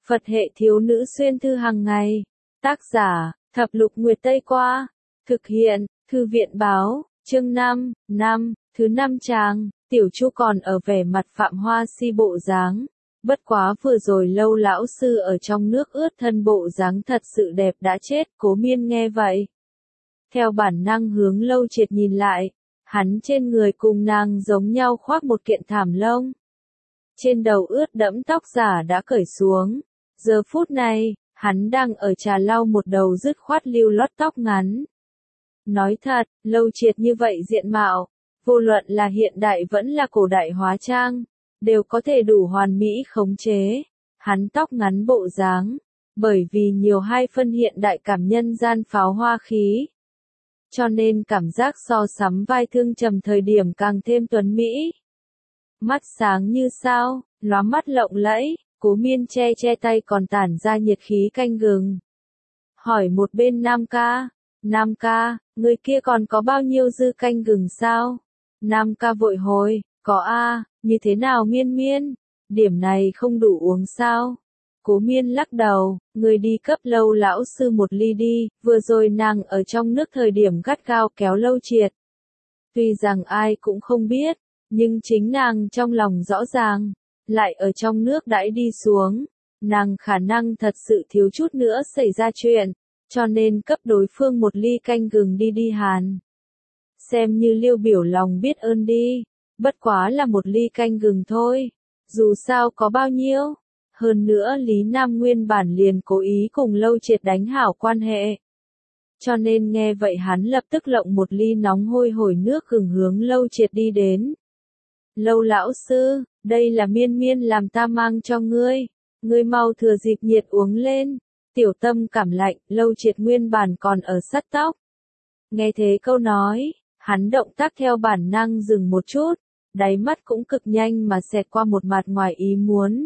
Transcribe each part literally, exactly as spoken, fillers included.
Phật hệ thiếu nữ xuyên thư hàng ngày. Tác giả, Thập lục Nguyệt Tây Qua. Thực hiện, Thư viện báo, chương năm, năm, thứ năm trang, Tiểu Chu còn ở vẻ mặt Phạm Hoa Si bộ dáng. Bất quá vừa rồi Lâu lão sư ở trong nước ướt thân bộ dáng thật sự đẹp đã chết, Cố Miên nghe vậy. Theo bản năng hướng Lâu Triệt nhìn lại, hắn trên người cùng nàng giống nhau khoác một kiện thảm lông. Trên đầu ướt đẫm tóc giả đã cởi xuống. Giờ phút này, hắn đang ở trà lau một đầu dứt khoát lưu lót tóc ngắn. Nói thật, Lâu Triệt như vậy diện mạo, vô luận là hiện đại vẫn là cổ đại hóa trang, đều có thể đủ hoàn mỹ khống chế. Hắn tóc ngắn bộ dáng, bởi vì nhiều hai phân hiện đại cảm nhân gian pháo hoa khí. Cho nên cảm giác so sánh vai Thương Trầm thời điểm càng thêm tuấn mỹ. Mắt sáng như sao, lóa mắt lộng lẫy, Cố Miên che che tay còn tản ra nhiệt khí canh gừng. Hỏi một bên Nam ca, Nam ca, người kia còn có bao nhiêu dư canh gừng sao? Nam ca vội hồi, có a, như thế nào Miên Miên, điểm này không đủ uống sao? Cố Miên lắc đầu, người đi cấp Lâu lão sư một ly đi, vừa rồi nàng ở trong nước thời điểm gắt gao kéo Lâu Triệt. Tuy rằng ai cũng không biết, nhưng chính nàng trong lòng rõ ràng, lại ở trong nước đãi đi xuống, nàng khả năng thật sự thiếu chút nữa xảy ra chuyện, cho nên cấp đối phương một ly canh gừng đi đi Hàn. Xem như Liêu biểu lòng biết ơn đi, bất quá là một ly canh gừng thôi, dù sao có bao nhiêu. Hơn nữa Lý Nam nguyên bản liền cố ý cùng Lâu Triệt đánh hảo quan hệ. Cho nên nghe vậy hắn lập tức lộng một ly nóng hôi hổi nước gừng hướng Lâu Triệt đi đến. Lâu lão sư, đây là Miên Miên làm ta mang cho ngươi, ngươi mau thừa dịp nhiệt uống lên. Tiểu Tâm cảm lạnh, Lâu Triệt nguyên bản còn ở sắt tóc. Nghe thế câu nói, hắn động tác theo bản năng dừng một chút, đáy mắt cũng cực nhanh mà xẹt qua một mặt ngoài ý muốn.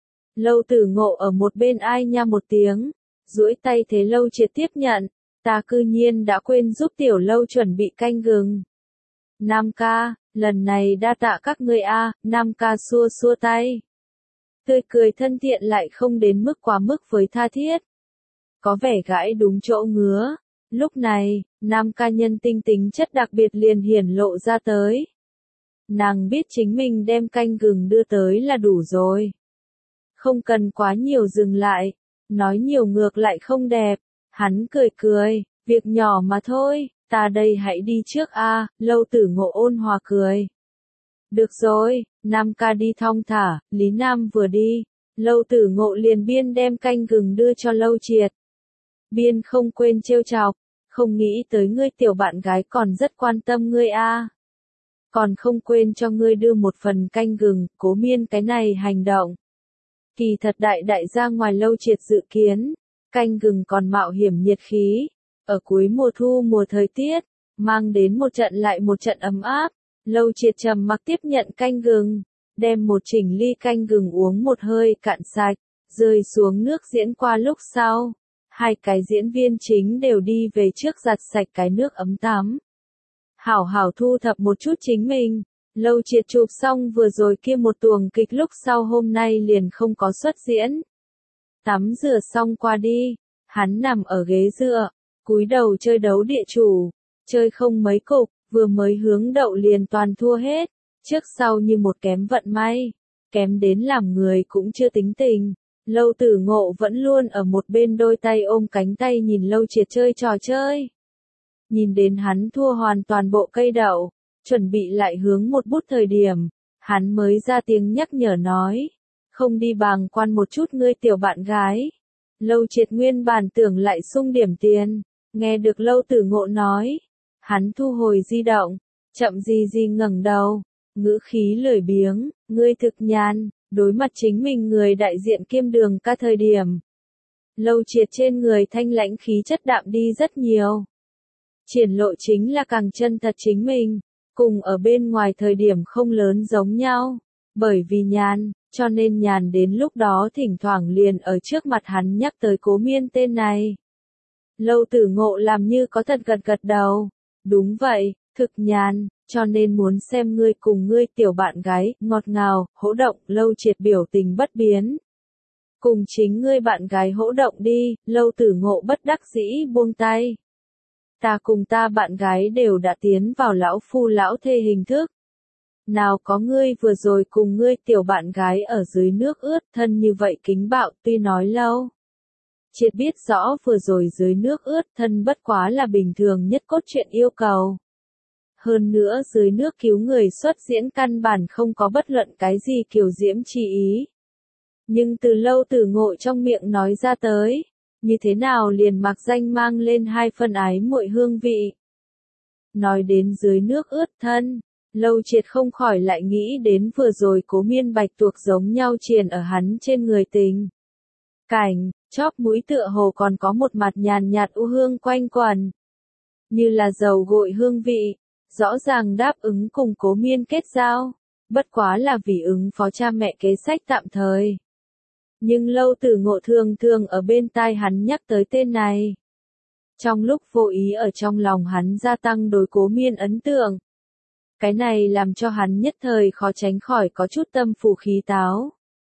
Lâu Tử Ngộ ở một bên ai nha một tiếng, duỗi tay thế Lâu Triệt tiếp nhận, ta cư nhiên đã quên giúp tiểu Lâu chuẩn bị canh gừng. Nam ca, lần này đa tạ các ngươi a, Nam ca xua xua tay. Tươi cười thân thiện lại không đến mức quá mức với tha thiết. Có vẻ gãi đúng chỗ ngứa. Lúc này, Nam ca nhân tinh tính chất đặc biệt liền hiển lộ ra tới. Nàng biết chính mình đem canh gừng đưa tới là đủ rồi. Không cần quá nhiều dừng lại, nói nhiều ngược lại không đẹp. Hắn cười cười, việc nhỏ mà thôi, ta đây hãy đi trước a. Lâu Tử Ngộ ôn hòa cười. Được rồi, Nam ca đi thong thả, Lý Nam vừa đi, Lâu Tử Ngộ liền biên đem canh gừng đưa cho Lâu Triệt. Biên không quên trêu chọc, không nghĩ tới ngươi tiểu bạn gái còn rất quan tâm ngươi a. Còn không quên cho ngươi đưa một phần canh gừng, Cố Miên cái này hành động. Kỳ thật đại đại ra ngoài Lâu Triệt dự kiến, canh gừng còn mạo hiểm nhiệt khí, ở cuối mùa thu mùa thời tiết, mang đến một trận lại một trận ấm áp. Lâu Triệt trầm mặc tiếp nhận canh gừng, đem một chỉnh ly canh gừng uống một hơi cạn sạch, rơi xuống nước diễn qua lúc sau. Hai cái diễn viên chính đều đi về trước giặt sạch cái nước ấm tắm. Hảo hảo thu thập một chút chính mình. Lâu Triệt chụp xong vừa rồi kia một tuồng kịch lúc sau hôm nay liền không có xuất diễn. Tắm rửa xong qua đi, hắn nằm ở ghế dựa, cúi đầu chơi đấu địa chủ, chơi không mấy cục, vừa mới hướng đậu liền toàn thua hết, trước sau như một kém vận may, kém đến làm người cũng chưa tính tình. Lâu Tử Ngộ vẫn luôn ở một bên đôi tay ôm cánh tay nhìn Lâu Triệt chơi trò chơi. Nhìn đến hắn thua hoàn toàn bộ cây đậu, chuẩn bị lại hướng một bút thời điểm, hắn mới ra tiếng nhắc nhở nói, không đi bàng quan một chút ngươi tiểu bạn gái. Lâu Triệt nguyên bản tưởng lại sung điểm tiền, nghe được Lâu Tử Ngộ nói, hắn thu hồi di động, chậm gì gì ngẩng đầu, ngữ khí lười biếng, ngươi thực nhàn, đối mặt chính mình người đại diện kiêm Đường ca thời điểm. Lâu Triệt trên người thanh lãnh khí chất đạm đi rất nhiều. Triển lộ chính là càng chân thật chính mình, cùng ở bên ngoài thời điểm không lớn giống nhau, bởi vì nhàn, cho nên nhàn đến lúc đó thỉnh thoảng liền ở trước mặt hắn nhắc tới Cố Miên tên này. Lâu Tử Ngộ làm như có thật gật gật đầu, đúng vậy, thực nhàn, cho nên muốn xem ngươi cùng ngươi tiểu bạn gái, ngọt ngào, hỗ động. Lâu Triệt biểu tình bất biến. cùng chính ngươi bạn gái hỗ động đi, Lâu Tử Ngộ bất đắc dĩ buông tay. Ta cùng ta bạn gái đều đã tiến vào lão phu lão thê hình thức. Nào có ngươi vừa rồi cùng ngươi tiểu bạn gái ở dưới nước ướt thân như vậy kính bạo tuy nói lâu. Triệt biết rõ vừa rồi dưới nước ướt thân bất quá là bình thường nhất cốt truyện yêu cầu. Hơn nữa dưới nước cứu người xuất diễn căn bản không có bất luận cái gì kiều diễm chi ý. Nhưng từ Lâu Tử Ngộ trong miệng nói ra tới, như thế nào liền mặc danh mang lên hai phân ái muội hương vị. Nói đến dưới nước ướt thân, Lâu Triệt không khỏi lại nghĩ đến vừa rồi Cố Miên bạch tuộc giống nhau triền ở hắn trên người tình. Cảnh, chóp mũi tựa hồ còn có một mặt nhàn nhạt u hương quanh quẩn. Như là dầu gội hương vị, rõ ràng đáp ứng cùng Cố Miên kết giao, bất quá là vì ứng phó cha mẹ kế sách tạm thời. Nhưng Lâu Tử Ngộ thường thường ở bên tai hắn nhắc tới tên này. Trong lúc vô ý ở trong lòng hắn gia tăng đối Cố Miên ấn tượng. Cái này làm cho hắn nhất thời khó tránh khỏi có chút tâm phù khí táo.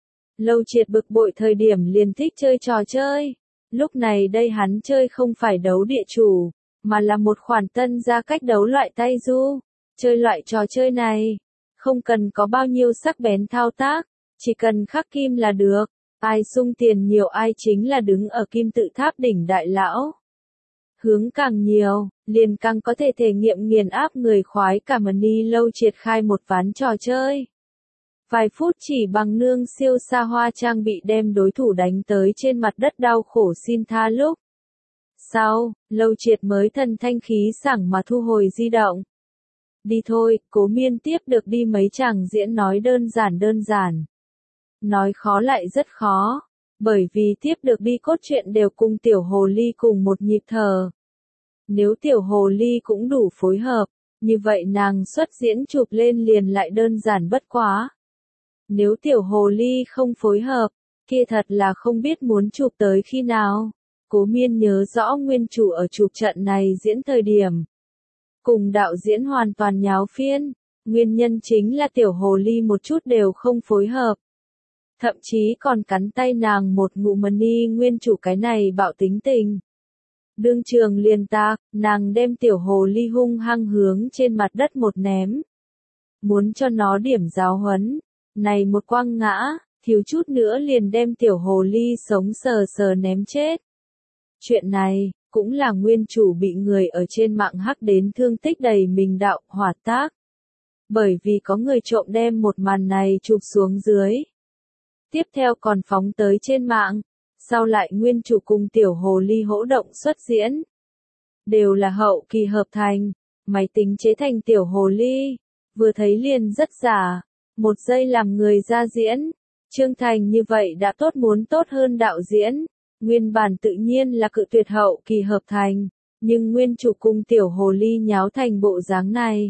Lâu Triệt bực bội thời điểm liền thích chơi trò chơi. Lúc này đây hắn chơi không phải đấu địa chủ, mà là một khoản tân ra cách đấu loại tay du. Chơi loại trò chơi này, không cần có bao nhiêu sắc bén thao tác, chỉ cần khắc kim là được. Ai sung tiền nhiều ai chính là đứng ở kim tự tháp đỉnh đại lão. Hướng càng nhiều, liền càng có thể thể nghiệm nghiền áp người khoái cả mà ni. Lâu Triệt khai một ván trò chơi. Vài phút chỉ bằng nương siêu xa hoa trang bị đem đối thủ đánh tới trên mặt đất đau khổ xin tha lúc. Sau, Lâu Triệt mới thần thanh khí sảng mà thu hồi di động. Đi thôi, Cố Miên tiếp được đi mấy chàng diễn nói đơn giản đơn giản. Nói khó lại rất khó, bởi vì tiếp được đi cốt truyện đều cùng tiểu hồ ly cùng một nhịp thở. Nếu tiểu hồ ly cũng đủ phối hợp, như vậy nàng xuất diễn chụp lên liền lại đơn giản bất quá. Nếu tiểu hồ ly không phối hợp, kia thật là không biết muốn chụp tới khi nào. Cố Miên nhớ rõ nguyên chủ ở chụp trận này diễn thời điểm. Cùng đạo diễn hoàn toàn nháo phiên, nguyên nhân chính là tiểu hồ ly một chút đều không phối hợp. Thậm chí còn cắn tay nàng một ngụm mà ni nguyên chủ cái này bạo tính tình. Đương trường liền tạc, nàng đem tiểu hồ ly hung hăng hướng trên mặt đất một ném. Muốn cho nó điểm giáo huấn, này một quăng ngã, thiếu chút nữa liền đem tiểu hồ ly sống sờ sờ ném chết. Chuyện này, cũng là nguyên chủ bị người ở trên mạng hắc đến thương tích đầy mình đạo hỏa tác. Bởi vì có người trộm đem một màn này chụp xuống dưới. Tiếp theo còn phóng tới trên mạng, sau lại nguyên chủ cùng tiểu hồ ly hỗ động xuất diễn. Đều là hậu kỳ hợp thành, máy tính chế thành tiểu hồ ly, vừa thấy liền rất giả, một giây làm người ra diễn. Trương Thành như vậy đã tốt muốn tốt hơn đạo diễn, nguyên bản tự nhiên là cự tuyệt hậu kỳ hợp thành, nhưng nguyên chủ cùng tiểu hồ ly nháo thành bộ dáng này.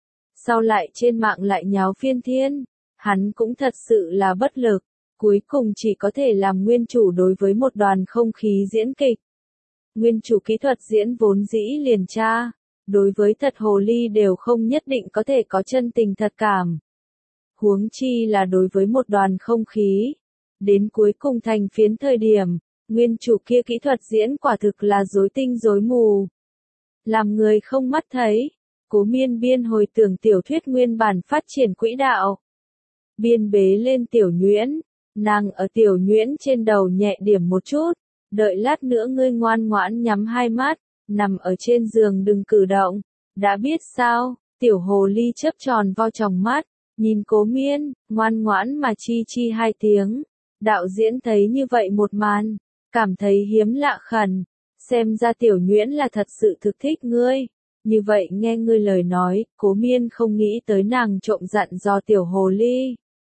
Sau lại trên mạng lại nháo phiên thiên, hắn cũng thật sự là bất lực. Cuối cùng chỉ có thể làm nguyên chủ đối với một đoàn không khí diễn kịch. Nguyên chủ kỹ thuật diễn vốn dĩ liền tra, đối với thật hồ ly đều không nhất định có thể có chân tình thật cảm. Huống chi là đối với một đoàn không khí. Đến cuối cùng thành phiến thời điểm, nguyên chủ kia kỹ thuật diễn quả thực là rối tinh rối mù. Làm người không mắt thấy, Cố Miên biên hồi tưởng tiểu thuyết nguyên bản phát triển quỹ đạo. Biên bế lên tiểu nhuyễn. Nàng ở tiểu nhuyễn trên đầu nhẹ điểm một chút, đợi lát nữa ngươi ngoan ngoãn nhắm hai mắt, nằm ở trên giường đừng cử động, đã biết sao, tiểu hồ ly chớp tròn vo tròng mắt, nhìn Cố Miên, ngoan ngoãn mà chi chi hai tiếng, đạo diễn thấy như vậy một màn, cảm thấy hiếm lạ khẩn, xem ra tiểu nhuyễn là thật sự thực thích ngươi, như vậy nghe ngươi lời nói, Cố Miên không nghĩ tới nàng trộm dặn dò tiểu hồ ly.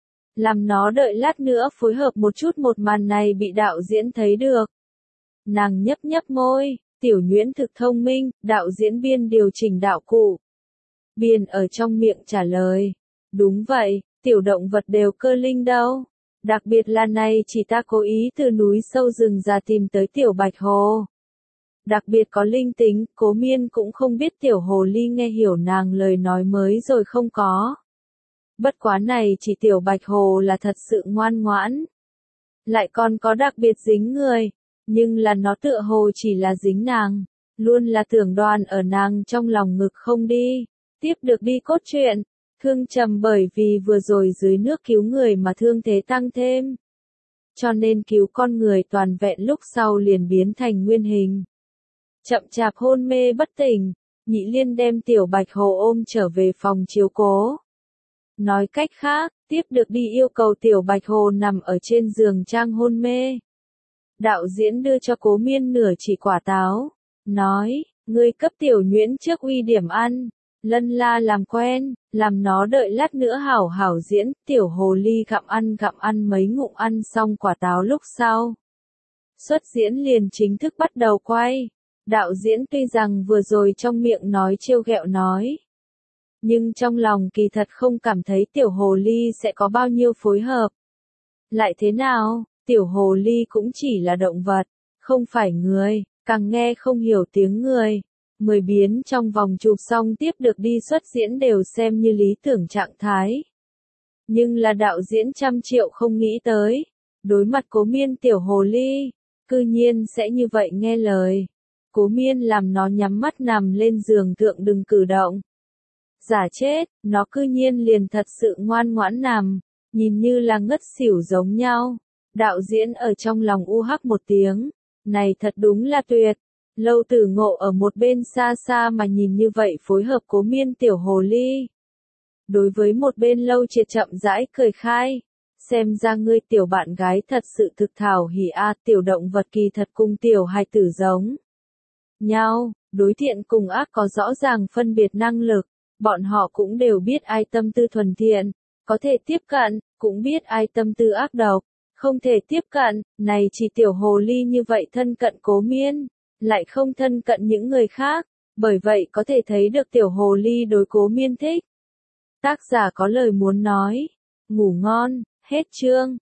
Làm nó đợi lát nữa phối hợp một chút một màn này bị đạo diễn thấy được. Nàng nhấp nhấp môi, tiểu nhuyễn thực thông minh, đạo diễn biên điều chỉnh đạo cụ. Biên ở trong miệng trả lời. Đúng vậy, tiểu động vật đều cơ linh đâu. Đặc biệt là này chỉ ta cố ý từ núi sâu rừng ra tìm tới tiểu bạch hồ. Đặc biệt có linh tính, Cố Miên cũng không biết tiểu hồ ly nghe hiểu nàng lời nói mới rồi không có. Bất quá này chỉ tiểu bạch hồ là thật sự ngoan ngoãn. lại còn có đặc biệt dính người, nhưng là nó tựa hồ chỉ là dính nàng, luôn là tưởng đoàn ở nàng trong lòng ngực không đi. Tiếp được đi cốt truyện, Thương Trầm bởi vì vừa rồi dưới nước cứu người mà thương thế tăng thêm. Cho nên cứu con người toàn vẹn lúc sau liền biến thành nguyên hình. Chậm chạp hôn mê bất tỉnh, Nhị Liên đem Tiểu Bạch Hồ ôm trở về phòng chiếu cố. Nói cách khác, tiếp được đi yêu cầu Tiểu Bạch Hồ nằm ở trên giường trang hôn mê. Đạo diễn đưa cho Cố Miên nửa chỉ quả táo, nói, ngươi cấp Tiểu Nhuyễn trước uy điểm ăn. Lân La làm quen, làm nó đợi lát nữa hảo hảo diễn. Tiểu hồ ly gặm ăn gặm ăn mấy ngụm ăn xong quả táo lúc sau. Xuất diễn liền chính thức bắt đầu quay. Đạo diễn tuy rằng vừa rồi trong miệng nói trêu ghẹo nói, nhưng trong lòng kỳ thật không cảm thấy tiểu hồ ly sẽ có bao nhiêu phối hợp. Lại thế nào, tiểu hồ ly cũng chỉ là động vật, không phải người, càng nghe không hiểu tiếng người. Mười biến trong vòng chụp xong tiếp được đi xuất diễn đều xem như lý tưởng trạng thái. Nhưng là đạo diễn trăm triệu không nghĩ tới, đối mặt Cố Miên tiểu hồ ly, cư nhiên sẽ như vậy nghe lời. Cố Miên làm nó nhắm mắt nằm lên giường thượng đừng cử động. Giả chết, nó cư nhiên liền thật sự ngoan ngoãn nằm, nhìn như là ngất xỉu giống nhau. Đạo diễn ở trong lòng u hắc một tiếng, này thật đúng là tuyệt. Lâu Tử Ngộ ở một bên xa xa mà nhìn như vậy phối hợp Cố Miên tiểu hồ ly. Đối với một bên Lâu Triệt chậm rãi cười khai, xem ra ngươi tiểu bạn gái thật sự thực thảo hỉ a, tiểu động vật kỳ thật cùng tiểu hài tử giống nhau, đối thiện cùng ác có rõ ràng phân biệt năng lực, bọn họ cũng đều biết ai tâm tư thuần thiện, có thể tiếp cận, cũng biết ai tâm tư ác độc, không thể tiếp cận. Này chỉ tiểu hồ ly như vậy thân cận Cố Miên, lại không thân cận những người khác, bởi vậy có thể thấy được tiểu hồ ly đối Cố Miên thích. Tác giả có lời muốn nói, ngủ ngon, hết chương.